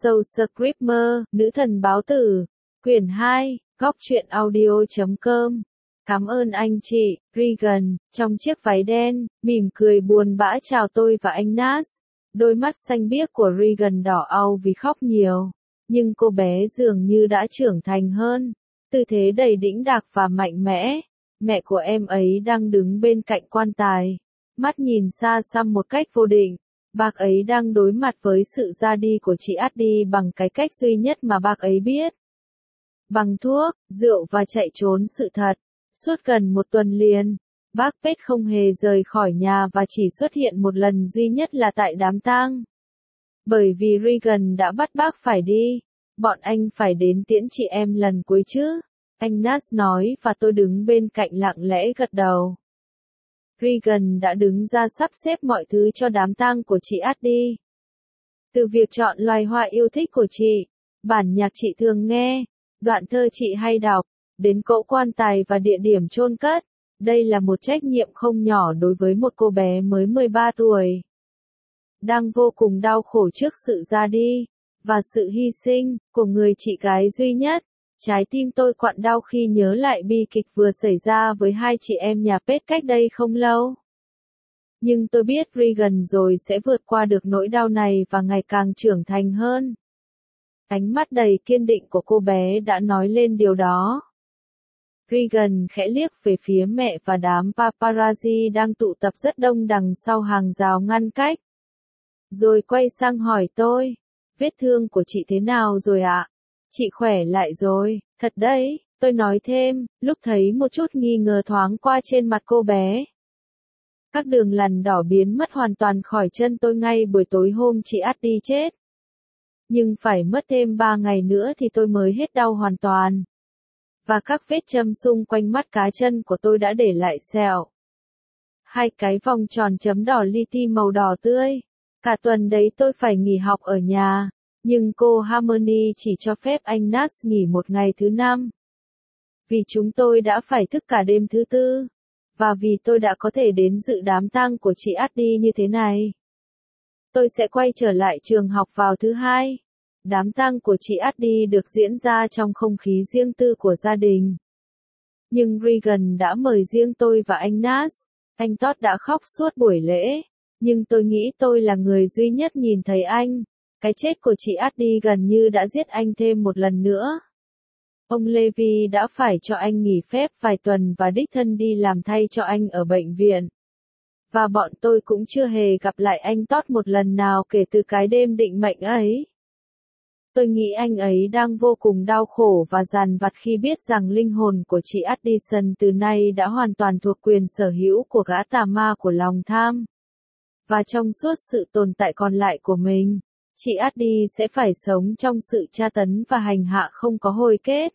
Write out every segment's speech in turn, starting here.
Soul Screamer, Nữ thần báo tử, quyển 2, góc truyện audio.com. Cảm ơn anh chị, Regan, trong chiếc váy đen, mỉm cười buồn bã chào tôi và anh Nas. Đôi mắt xanh biếc của Regan đỏ au vì khóc nhiều, nhưng cô bé dường như đã trưởng thành hơn, tư thế đầy đĩnh đạc và mạnh mẽ. Mẹ của em ấy đang đứng bên cạnh quan tài, mắt nhìn xa xăm một cách vô định. Bác ấy đang đối mặt với sự ra đi của chị Addie bằng cái cách duy nhất mà bác ấy biết. Bằng thuốc, rượu và chạy trốn sự thật. Suốt gần một tuần liền, bác Pết không hề rời khỏi nhà và chỉ xuất hiện một lần duy nhất là tại đám tang. Bởi vì Regan đã bắt bác phải đi, bọn anh phải đến tiễn chị em lần cuối chứ, anh Nas nói và tôi đứng bên cạnh lặng lẽ gật đầu. Regan đã đứng ra sắp xếp mọi thứ cho đám tang của chị Addie. Từ việc chọn loài hoa yêu thích của chị, bản nhạc chị thường nghe, đoạn thơ chị hay đọc, đến cỗ quan tài và địa điểm chôn cất, đây là một trách nhiệm không nhỏ đối với một cô bé mới 13 tuổi. Đang vô cùng đau khổ trước sự ra đi, và sự hy sinh, của người chị gái duy nhất. Trái tim tôi quặn đau khi nhớ lại bi kịch vừa xảy ra với hai chị em nhà Pết cách đây không lâu. Nhưng tôi biết Regan rồi sẽ vượt qua được nỗi đau này và ngày càng trưởng thành hơn. Ánh mắt đầy kiên định của cô bé đã nói lên điều đó. Regan khẽ liếc về phía mẹ và đám paparazzi đang tụ tập rất đông đằng sau hàng rào ngăn cách. Rồi quay sang hỏi tôi, vết thương của chị thế nào rồi ạ? Chị khỏe lại rồi, thật đấy, tôi nói thêm, lúc thấy một chút nghi ngờ thoáng qua trên mặt cô bé. Các đường lằn đỏ biến mất hoàn toàn khỏi chân tôi ngay buổi tối hôm chị Addie chết. Nhưng phải mất thêm 3 ngày nữa thì tôi mới hết đau hoàn toàn. Và các vết châm xung quanh mắt cá chân của tôi đã để lại sẹo. 2 cái vòng tròn chấm đỏ li ti màu đỏ tươi. Cả tuần đấy tôi phải nghỉ học ở nhà. Nhưng cô Harmony chỉ cho phép anh Nas nghỉ một ngày thứ 5. Vì chúng tôi đã phải thức cả đêm thứ 4. Và vì tôi đã có thể đến dự đám tang của chị Addie như thế này. Tôi sẽ quay trở lại trường học vào thứ 2. Đám tang của chị Addie được diễn ra trong không khí riêng tư của gia đình. Nhưng Regan đã mời riêng tôi và anh Nas. Anh Todd đã khóc suốt buổi lễ. Nhưng tôi nghĩ tôi là người duy nhất nhìn thấy anh. Cái chết của chị Addie gần như đã giết anh thêm một lần nữa. Ông Levy đã phải cho anh nghỉ phép vài tuần và đích thân đi làm thay cho anh ở bệnh viện. Và bọn tôi cũng chưa hề gặp lại anh Todd một lần nào kể từ cái đêm định mệnh ấy. Tôi nghĩ anh ấy đang vô cùng đau khổ và dằn vặt khi biết rằng linh hồn của chị Addison từ nay đã hoàn toàn thuộc quyền sở hữu của gã tà ma của lòng tham. Và trong suốt sự tồn tại còn lại của mình, chị Addie sẽ phải sống trong sự tra tấn và hành hạ không có hồi kết.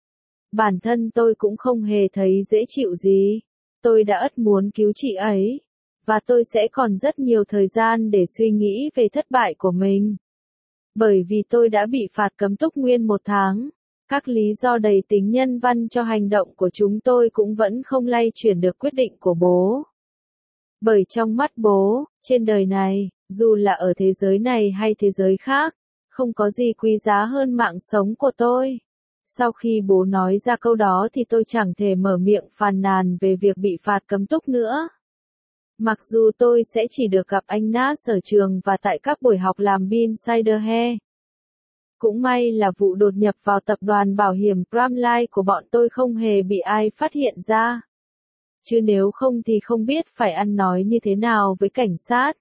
Bản thân tôi cũng không hề thấy dễ chịu gì. Tôi đã ất muốn cứu chị ấy. Và tôi sẽ còn rất nhiều thời gian để suy nghĩ về thất bại của mình. Bởi vì tôi đã bị phạt cấm túc nguyên 1 tháng. Các lý do đầy tính nhân văn cho hành động của chúng tôi cũng vẫn không lay chuyển được quyết định của bố. Bởi trong mắt bố, trên đời này, dù là ở thế giới này hay thế giới khác, không có gì quý giá hơn mạng sống của tôi. Sau khi bố nói ra câu đó thì tôi chẳng thể mở miệng phàn nàn về việc bị phạt cấm túc nữa. Mặc dù tôi sẽ chỉ được gặp anh Nas ở trường và tại các buổi học làm Bin Siderhe. Cũng may là vụ đột nhập vào tập đoàn bảo hiểm Pramline của bọn tôi không hề bị ai phát hiện ra. Chứ nếu không thì không biết phải ăn nói như thế nào với cảnh sát.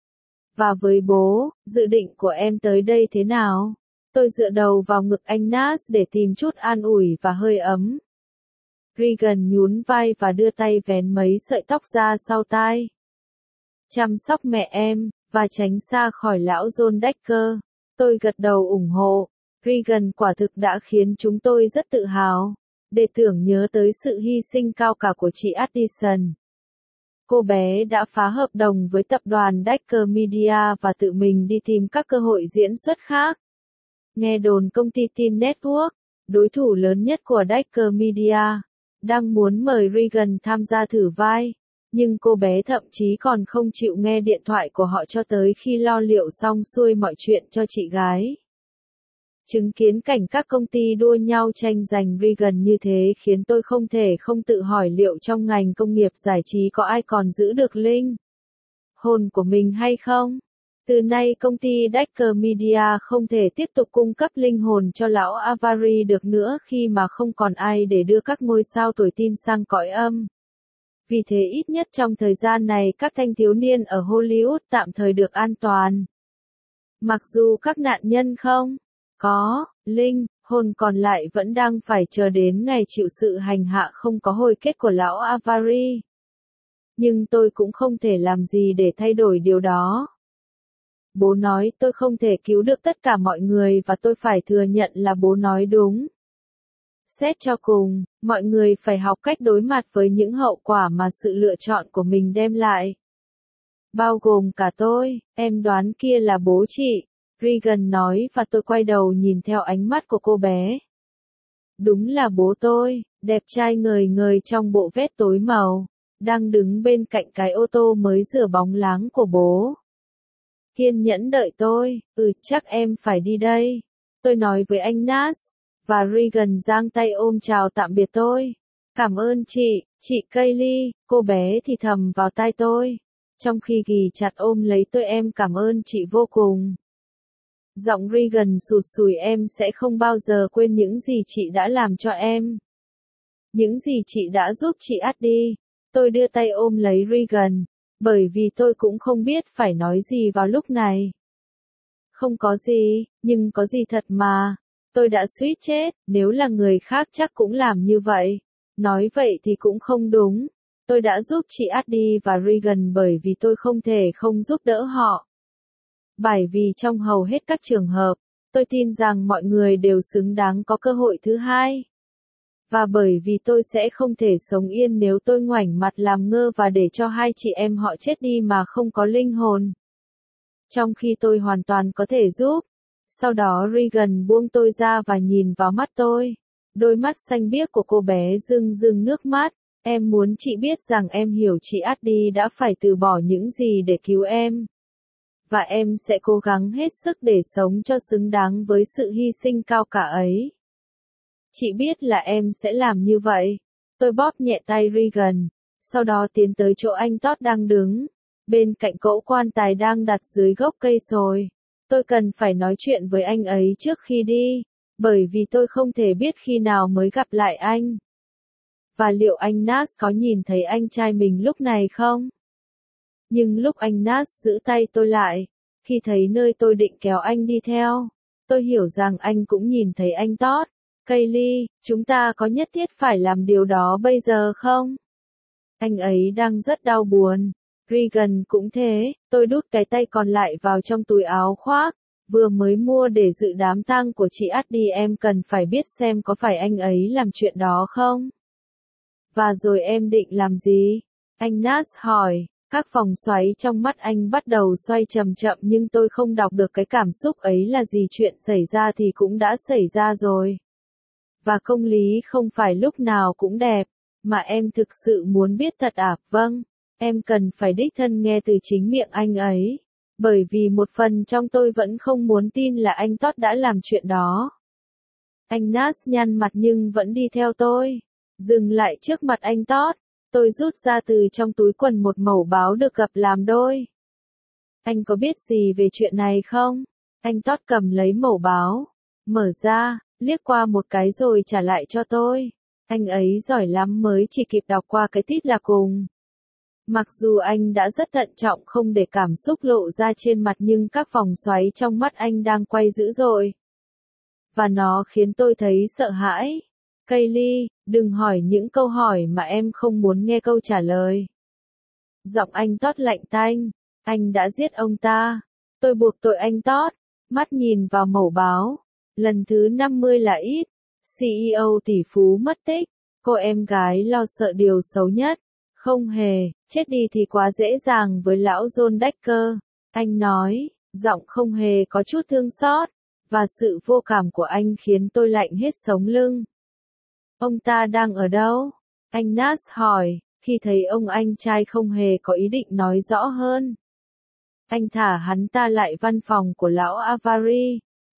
Và với bố, dự định của em tới đây thế nào? Tôi dựa đầu vào ngực anh Nas để tìm chút an ủi và hơi ấm. Regan nhún vai và đưa tay vén mấy sợi tóc ra sau tai. Chăm sóc mẹ em, và tránh xa khỏi lão John Decker. Tôi gật đầu ủng hộ. Regan quả thực đã khiến chúng tôi rất tự hào. Để tưởng nhớ tới sự hy sinh cao cả của chị Addison. Cô bé đã phá hợp đồng với tập đoàn Decker Media và tự mình đi tìm các cơ hội diễn xuất khác. Nghe đồn công ty Teen Network, đối thủ lớn nhất của Decker Media, đang muốn mời Regan tham gia thử vai. Nhưng cô bé thậm chí còn không chịu nghe điện thoại của họ cho tới khi lo liệu xong xuôi mọi chuyện cho chị gái. Chứng kiến cảnh các công ty đua nhau tranh giành Reagan như thế khiến tôi không thể không tự hỏi liệu trong ngành công nghiệp giải trí có ai còn giữ được linh hồn của mình hay không. Từ nay công ty Decker Media không thể tiếp tục cung cấp linh hồn cho lão Avari được nữa khi mà không còn ai để đưa các ngôi sao tuổi teen sang cõi âm. Vì thế ít nhất trong thời gian này các thanh thiếu niên ở Hollywood tạm thời được an toàn. Mặc dù các nạn nhân không có linh hồn còn lại vẫn đang phải chờ đến ngày chịu sự hành hạ không có hồi kết của lão Avari. Nhưng tôi cũng không thể làm gì để thay đổi điều đó. Bố nói tôi không thể cứu được tất cả mọi người và tôi phải thừa nhận là bố nói đúng. Xét cho cùng, mọi người phải học cách đối mặt với những hậu quả mà sự lựa chọn của mình đem lại. Bao gồm cả tôi, em đoán kia là bố chị, Reagan nói và tôi quay đầu nhìn theo ánh mắt của cô bé. Đúng là bố tôi, đẹp trai ngời ngời trong bộ vest tối màu, đang đứng bên cạnh cái ô tô mới rửa bóng láng của bố. Kiên nhẫn đợi tôi, chắc em phải đi đây. Tôi nói với anh Nas, và Reagan giang tay ôm chào tạm biệt tôi. Cảm ơn chị Kaylee, cô bé thì thầm vào tai tôi. Trong khi ghì chặt ôm lấy tôi em cảm ơn chị vô cùng. Giọng Reagan sụt sùi em sẽ không bao giờ quên những gì chị đã làm cho em. Những gì chị đã giúp chị Addie. Tôi đưa tay ôm lấy Reagan, bởi vì tôi cũng không biết phải nói gì vào lúc này. Không có gì, nhưng có gì thật mà. Tôi đã suýt chết, nếu là người khác chắc cũng làm như vậy. Nói vậy thì cũng không đúng. Tôi đã giúp chị Addie và Reagan bởi vì tôi không thể không giúp đỡ họ. Bởi vì trong hầu hết các trường hợp, tôi tin rằng mọi người đều xứng đáng có cơ hội thứ hai. Và bởi vì tôi sẽ không thể sống yên nếu tôi ngoảnh mặt làm ngơ và để cho hai chị em họ chết đi mà không có linh hồn. Trong khi tôi hoàn toàn có thể giúp. Sau đó Reagan buông tôi ra và nhìn vào mắt tôi. Đôi mắt xanh biếc của cô bé rưng rưng nước mắt. Em muốn chị biết rằng em hiểu chị Addie đã phải từ bỏ những gì để cứu em. Và em sẽ cố gắng hết sức để sống cho xứng đáng với sự hy sinh cao cả ấy. Chị biết là em sẽ làm như vậy. Tôi bóp nhẹ tay Reagan, sau đó tiến tới chỗ anh Todd đang đứng, bên cạnh cỗ quan tài đang đặt dưới gốc cây sồi. Tôi cần phải nói chuyện với anh ấy trước khi đi, bởi vì tôi không thể biết khi nào mới gặp lại anh. Và liệu anh Nas có nhìn thấy anh trai mình lúc này không? Nhưng lúc anh Nas giữ tay tôi lại, khi thấy nơi tôi định kéo anh đi theo, tôi hiểu rằng anh cũng nhìn thấy anh Todd. Kaylee, chúng ta có nhất thiết phải làm điều đó bây giờ không? Anh ấy đang rất đau buồn. Reagan cũng thế, tôi đút cái tay còn lại vào trong túi áo khoác, vừa mới mua để dự đám tang của chị Addie em cần phải biết xem có phải anh ấy làm chuyện đó không? Và rồi em định làm gì? Anh Nas hỏi, các vòng xoáy trong mắt anh bắt đầu xoay chậm chậm nhưng tôi không đọc được cái cảm xúc ấy là gì chuyện xảy ra thì cũng đã xảy ra rồi. Và công lý không phải lúc nào cũng đẹp, mà em thực sự muốn biết thật à? Vâng, em cần phải đích thân nghe từ chính miệng anh ấy. Bởi vì một phần trong tôi vẫn không muốn tin là anh Todd đã làm chuyện đó. Anh Nas nhăn mặt nhưng vẫn đi theo tôi. Dừng lại trước mặt anh Todd, tôi rút ra từ trong túi quần một mẩu báo được gập làm đôi. Anh có biết gì về chuyện này không? Anh Todd cầm lấy mẩu báo, mở ra, liếc qua một cái rồi trả lại cho tôi. Anh ấy giỏi lắm mới chỉ kịp đọc qua cái tít là cùng. Mặc dù anh đã rất thận trọng không để cảm xúc lộ ra trên mặt nhưng các vòng xoáy trong mắt anh đang quay dữ dội. Và nó khiến tôi thấy sợ hãi. Kaylee, đừng hỏi những câu hỏi mà em không muốn nghe câu trả lời. Giọng anh Todd lạnh tanh. Anh đã giết ông ta. Tôi buộc tội anh Todd. Mắt nhìn vào mẩu báo. Lần thứ 50 là ít. CEO tỷ phú mất tích. Cô em gái lo sợ điều xấu nhất. Không hề, chết đi thì quá dễ dàng với lão John Decker. Anh nói, giọng không hề có chút thương xót. Và sự vô cảm của anh khiến tôi lạnh hết sống lưng. Ông ta đang ở đâu? Anh Nas hỏi, khi thấy ông anh trai không hề có ý định nói rõ hơn. Anh thả hắn ta lại văn phòng của lão Avari.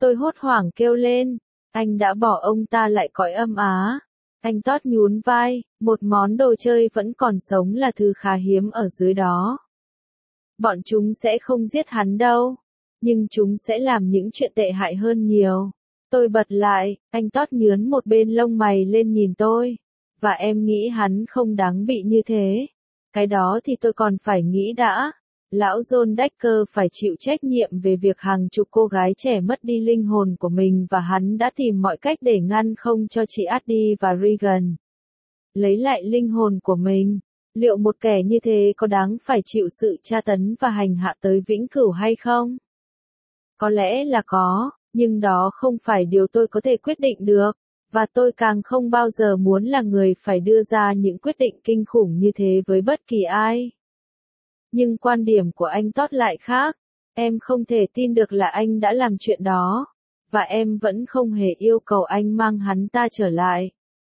Tôi hốt hoảng kêu lên, anh đã bỏ ông ta lại cõi âm á. Anh Todd nhún vai, một món đồ chơi vẫn còn sống là thứ khá hiếm ở dưới đó. Bọn chúng sẽ không giết hắn đâu, nhưng chúng sẽ làm những chuyện tệ hại hơn nhiều. Tôi bật lại, anh Todd nhướn một bên lông mày lên nhìn tôi. Và em nghĩ hắn không đáng bị như thế. Cái đó thì tôi còn phải nghĩ đã. Lão John Decker phải chịu trách nhiệm về việc hàng chục cô gái trẻ mất đi linh hồn của mình và hắn đã tìm mọi cách để ngăn không cho chị Addie và Regan lấy lại linh hồn của mình. Liệu một kẻ như thế có đáng phải chịu sự tra tấn và hành hạ tới vĩnh cửu hay không? Có lẽ là có, nhưng đó không phải điều tôi có thể quyết định được, và tôi càng không bao giờ muốn là người phải đưa ra những quyết định kinh khủng như thế với bất kỳ ai. Nhưng quan điểm của anh Todd lại khác. Em không thể tin được là anh đã làm chuyện đó, và em vẫn không hề yêu cầu anh mang hắn ta trở lại.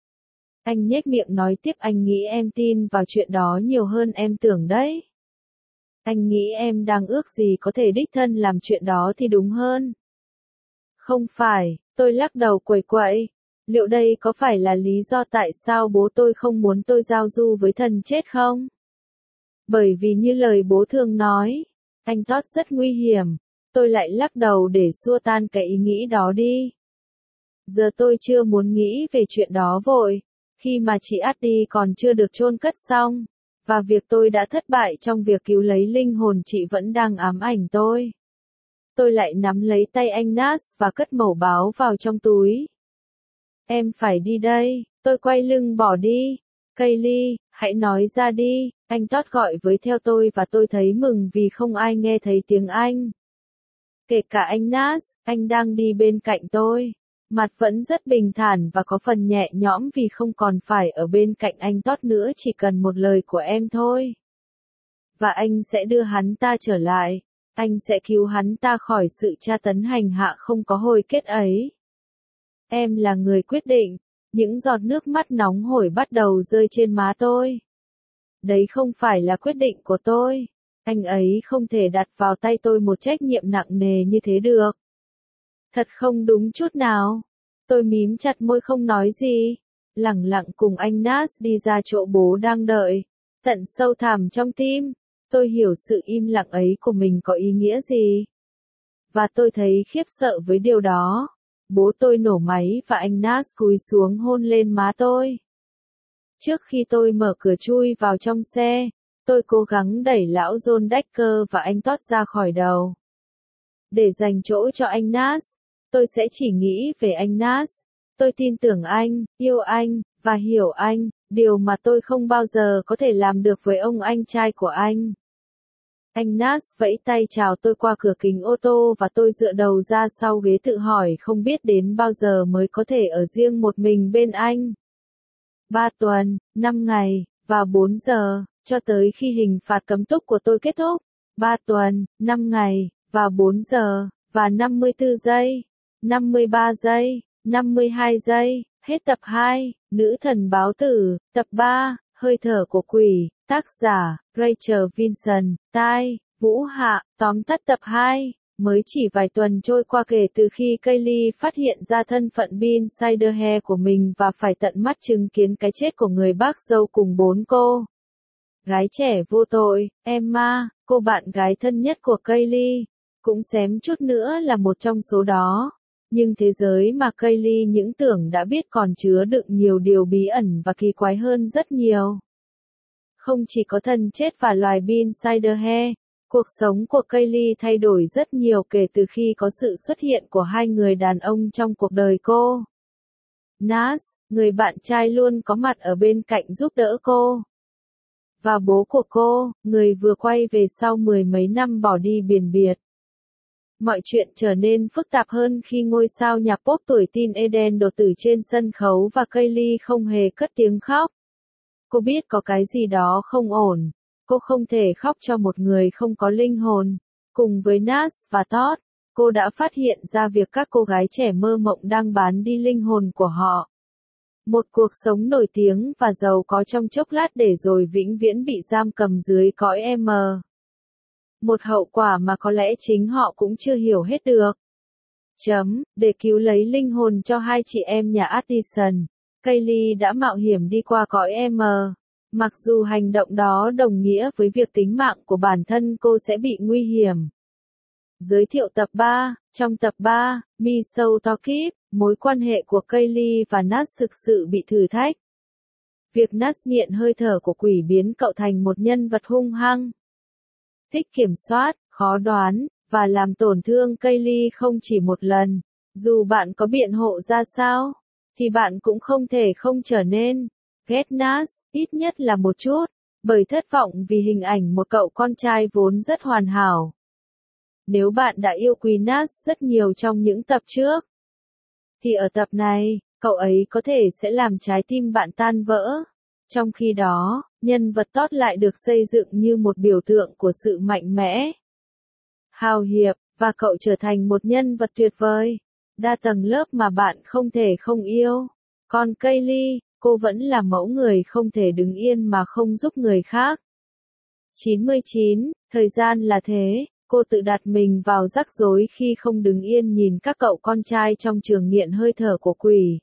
Anh nhếch miệng nói tiếp, anh nghĩ em tin vào chuyện đó nhiều hơn em tưởng đấy. Anh nghĩ em đang ước gì có thể đích thân làm chuyện đó thì đúng hơn. Không phải, tôi lắc đầu quẩy quậy. Liệu đây có phải là lý do tại sao bố tôi không muốn tôi giao du với thần chết không? Bởi vì như lời bố thường nói, anh Todd rất nguy hiểm. Tôi lại lắc đầu để xua tan cái ý nghĩ đó đi. Giờ tôi chưa muốn nghĩ về chuyện đó vội, khi mà chị Addie còn chưa được chôn cất xong, và việc tôi đã thất bại trong việc cứu lấy linh hồn chị vẫn đang ám ảnh tôi. Tôi lại nắm lấy tay anh Nas và cất mẩu báo vào trong túi. Em phải đi đây, tôi quay lưng bỏ đi. Kaylee, hãy nói ra đi, anh Todd gọi với theo tôi và tôi thấy mừng vì không ai nghe thấy tiếng Anh. Kể cả anh Nas, anh đang đi bên cạnh tôi. Mặt vẫn rất bình thản và có phần nhẹ nhõm vì không còn phải ở bên cạnh anh Todd nữa, chỉ cần một lời của em thôi. Và anh sẽ đưa hắn ta trở lại. Anh sẽ cứu hắn ta khỏi sự tra tấn hành hạ không có hồi kết ấy. Em là người quyết định. Những giọt nước mắt nóng hổi bắt đầu rơi trên má tôi. Đấy không phải là quyết định của tôi. Anh ấy không thể đặt vào tay tôi một trách nhiệm nặng nề như thế được. Thật không đúng chút nào. Tôi mím chặt môi không nói gì. Lẳng lặng cùng anh Nas đi ra chỗ bố đang đợi. Tận sâu thẳm trong tim, tôi hiểu sự im lặng ấy của mình có ý nghĩa gì. Và tôi thấy khiếp sợ với điều đó. Bố tôi nổ máy và anh Nas cúi xuống hôn lên má tôi. Trước khi tôi mở cửa chui vào trong xe, tôi cố gắng đẩy lão John Decker và anh Todd ra khỏi đầu. Để dành chỗ cho anh Nas, tôi sẽ chỉ nghĩ về anh Nas. Tôi tin tưởng anh, yêu anh, và hiểu anh, điều mà tôi không bao giờ có thể làm được với ông anh trai của anh. Anh Nas vẫy tay chào tôi qua cửa kính ô tô và tôi dựa đầu ra sau ghế tự hỏi không biết đến bao giờ mới có thể ở riêng một mình bên anh. 3 tuần, 5 ngày, và 4 giờ, cho tới khi hình phạt cấm túc của tôi kết thúc. 3 tuần, 5 ngày, và 4 giờ, và 54 giây, 53 giây, 52 giây, hết tập 2, Nữ thần báo tử, tập 3, Hơi thở của quỷ, tác giả, Rachel Vinson, tai, Vũ Hạ, tóm tắt tập 2. Mới chỉ vài tuần trôi qua kể từ khi Kaylee phát hiện ra thân phận Bean Siderhe của mình và phải tận mắt chứng kiến cái chết của người bác dâu cùng 4 cô gái trẻ vô tội. Emma, cô bạn gái thân nhất của Kaylee, cũng xém chút nữa là một trong số đó. Nhưng thế giới mà Kaylee những tưởng đã biết còn chứa đựng nhiều điều bí ẩn và kỳ quái hơn rất nhiều. Không chỉ có thân chết và loài Bean Siderhe, cuộc sống của Kaylee thay đổi rất nhiều kể từ khi có sự xuất hiện của hai người đàn ông trong cuộc đời cô. Nas, người bạn trai luôn có mặt ở bên cạnh giúp đỡ cô. Và bố của cô, người vừa quay về sau 10 mấy năm bỏ đi biển biệt. Mọi chuyện trở nên phức tạp hơn khi ngôi sao nhạc pop tuổi teen Eden đột tử trên sân khấu và Kaylee không hề cất tiếng khóc. Cô biết có cái gì đó không ổn. Cô không thể khóc cho một người không có linh hồn. Cùng với Nas và Todd, cô đã phát hiện ra việc các cô gái trẻ mơ mộng đang bán đi linh hồn của họ. Một cuộc sống nổi tiếng và giàu có trong chốc lát để rồi vĩnh viễn bị giam cầm dưới cõi M. Một hậu quả mà có lẽ chính họ cũng chưa hiểu hết được. Để cứu lấy linh hồn cho hai chị em nhà Addison, Kaylee đã mạo hiểm đi qua cõi M. Mặc dù hành động đó đồng nghĩa với việc tính mạng của bản thân cô sẽ bị nguy hiểm. Giới thiệu tập 3, trong tập 3, Me So Talkive, mối quan hệ của Kaylee và Nas thực sự bị thử thách. Việc Nas nghiện hơi thở của quỷ biến cậu thành một nhân vật hung hăng, thích kiểm soát, khó đoán, và làm tổn thương Kaylee không chỉ một lần. Dù bạn có biện hộ ra sao, thì bạn cũng không thể không trở nên ghét Nas, ít nhất là một chút, bởi thất vọng vì hình ảnh một cậu con trai vốn rất hoàn hảo. Nếu bạn đã yêu quý Nas rất nhiều trong những tập trước, thì ở tập này, cậu ấy có thể sẽ làm trái tim bạn tan vỡ. Trong khi đó, nhân vật Todd lại được xây dựng như một biểu tượng của sự mạnh mẽ, hào hiệp, và cậu trở thành một nhân vật tuyệt vời, đa tầng lớp mà bạn không thể không yêu. Còn Kaylee, cô vẫn là mẫu người không thể đứng yên mà không giúp người khác. 99, thời gian là thế, cô tự đặt mình vào rắc rối khi không đứng yên nhìn các cậu con trai trong trường nghiện hơi thở của quỷ.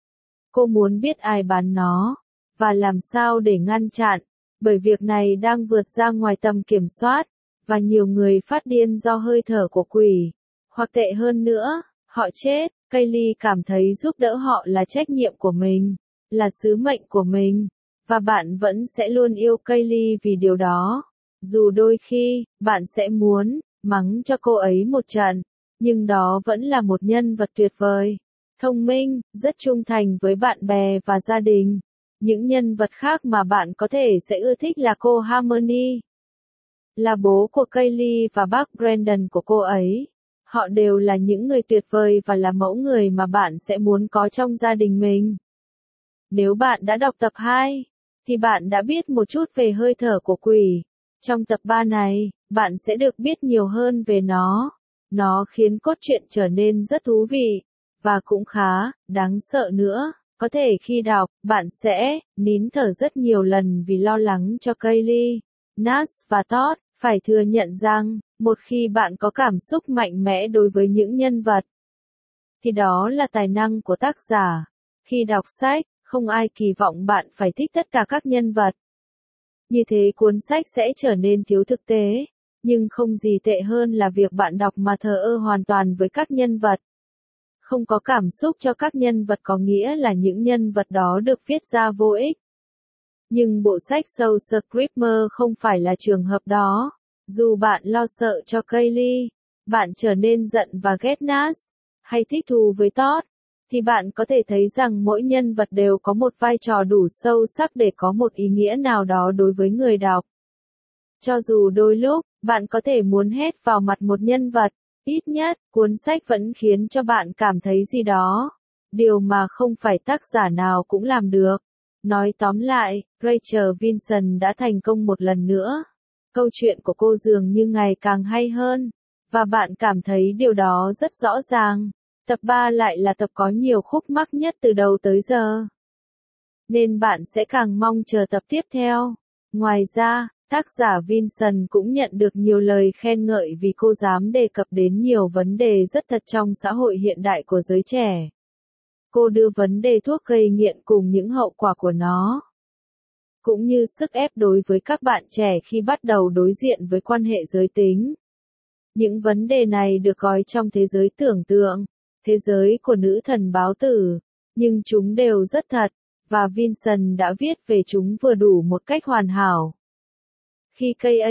Cô muốn biết ai bán nó, và làm sao để ngăn chặn, bởi việc này đang vượt ra ngoài tầm kiểm soát, và nhiều người phát điên do hơi thở của quỷ. Hoặc tệ hơn nữa, họ chết. Kaylee cảm thấy giúp đỡ họ là trách nhiệm của mình, là sứ mệnh của mình, và bạn vẫn sẽ luôn yêu Kaylee vì điều đó. Dù đôi khi, bạn sẽ muốn mắng cho cô ấy một trận, nhưng đó vẫn là một nhân vật tuyệt vời, thông minh, rất trung thành với bạn bè và gia đình. Những nhân vật khác mà bạn có thể sẽ ưa thích là cô Harmony, là bố của Kaylee và bác Brandon của cô ấy. Họ đều là những người tuyệt vời và là mẫu người mà bạn sẽ muốn có trong gia đình mình. Nếu bạn đã đọc tập 2, thì bạn đã biết một chút về hơi thở của quỷ. Trong tập 3 này, bạn sẽ được biết nhiều hơn về nó. Nó khiến cốt truyện trở nên rất thú vị, và cũng khá đáng sợ nữa. Có thể khi đọc, bạn sẽ nín thở rất nhiều lần vì lo lắng cho Kaylee, Nas và Todd. Phải thừa nhận rằng, một khi bạn có cảm xúc mạnh mẽ đối với những nhân vật, thì đó là tài năng của tác giả. Khi đọc sách, không ai kỳ vọng bạn phải thích tất cả các nhân vật. Như thế cuốn sách sẽ trở nên thiếu thực tế, nhưng không gì tệ hơn là việc bạn đọc mà thờ ơ hoàn toàn với các nhân vật. Không có cảm xúc cho các nhân vật có nghĩa là những nhân vật đó được viết ra vô ích. Nhưng bộ sách Soul Screamer không phải là trường hợp đó. Dù bạn lo sợ cho Kaylee, bạn trở nên giận và ghét Nas, hay thích thù với Todd, thì bạn có thể thấy rằng mỗi nhân vật đều có một vai trò đủ sâu sắc để có một ý nghĩa nào đó đối với người đọc. Cho dù đôi lúc, bạn có thể muốn hét vào mặt một nhân vật, ít nhất, cuốn sách vẫn khiến cho bạn cảm thấy gì đó. Điều mà không phải tác giả nào cũng làm được. Nói tóm lại, Rachel Vinson đã thành công một lần nữa. Câu chuyện của cô dường như ngày càng hay hơn, và bạn cảm thấy điều đó rất rõ ràng. Tập 3 lại là tập có nhiều khúc mắc nhất từ đầu tới giờ, nên bạn sẽ càng mong chờ tập tiếp theo. Ngoài ra, tác giả Vinson cũng nhận được nhiều lời khen ngợi vì cô dám đề cập đến nhiều vấn đề rất thật trong xã hội hiện đại của giới trẻ. Cô đưa vấn đề thuốc gây nghiện cùng những hậu quả của nó, cũng như sức ép đối với các bạn trẻ khi bắt đầu đối diện với quan hệ giới tính. Những vấn đề này được gói trong thế giới tưởng tượng, thế giới của nữ thần báo tử, nhưng chúng đều rất thật, và Vinson đã viết về chúng vừa đủ một cách hoàn hảo. Khi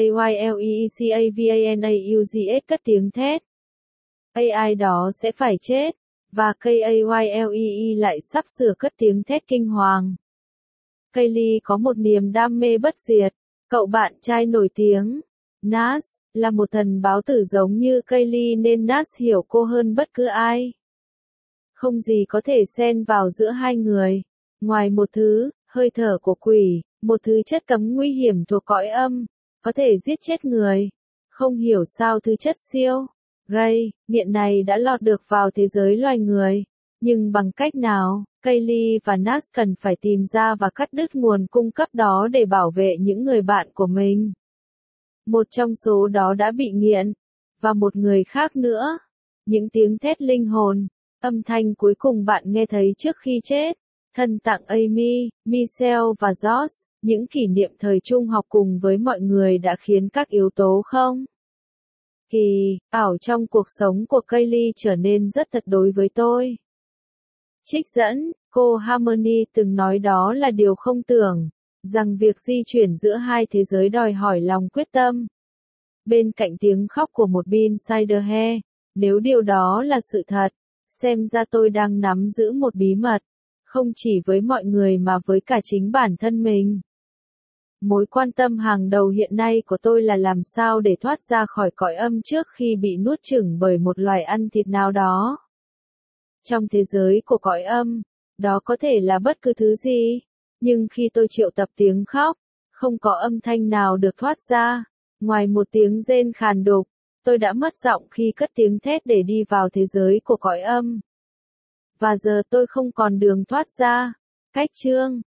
KAYLEECAVANAUGS cất tiếng thét, AI đó sẽ phải chết, và KAYLEE lại sắp sửa cất tiếng thét kinh hoàng. Kaylee có một niềm đam mê bất diệt. Cậu bạn trai nổi tiếng, Nas, là một thần báo tử giống như Kaylee nên Nas hiểu cô hơn bất cứ ai. Không gì có thể xen vào giữa hai người. Ngoài một thứ, hơi thở của quỷ, một thứ chất cấm nguy hiểm thuộc cõi âm, có thể giết chết người. Không hiểu sao thứ chất siêu, gây, nghiện này đã lọt được vào thế giới loài người. Nhưng bằng cách nào, Kaylee và Nas cần phải tìm ra và cắt đứt nguồn cung cấp đó để bảo vệ những người bạn của mình. Một trong số đó đã bị nghiện, và một người khác nữa những tiếng thét linh hồn, âm thanh cuối cùng bạn nghe thấy trước khi chết, thân tặng Amy, Michelle và George, những kỷ niệm thời trung học cùng với mọi người đã khiến các yếu tố không kỳ ảo trong cuộc sống của Kaylee trở nên rất thật đối với tôi. Trích dẫn, cô Harmony từng nói đó là điều không tưởng, rằng việc di chuyển giữa hai thế giới đòi hỏi lòng quyết tâm. Bên cạnh tiếng khóc của một Bill Siderhe, nếu điều đó là sự thật, xem ra tôi đang nắm giữ một bí mật, không chỉ với mọi người mà với cả chính bản thân mình. Mối quan tâm hàng đầu hiện nay của tôi là làm sao để thoát ra khỏi cõi âm trước khi bị nuốt chửng bởi một loài ăn thịt nào đó. Trong thế giới của cõi âm, đó có thể là bất cứ thứ gì, nhưng khi tôi triệu tập tiếng khóc, không có âm thanh nào được thoát ra, ngoài một tiếng rên khàn đục, tôi đã mất giọng khi cất tiếng thét để đi vào thế giới của cõi âm. Và giờ tôi không còn đường thoát ra. Cách chương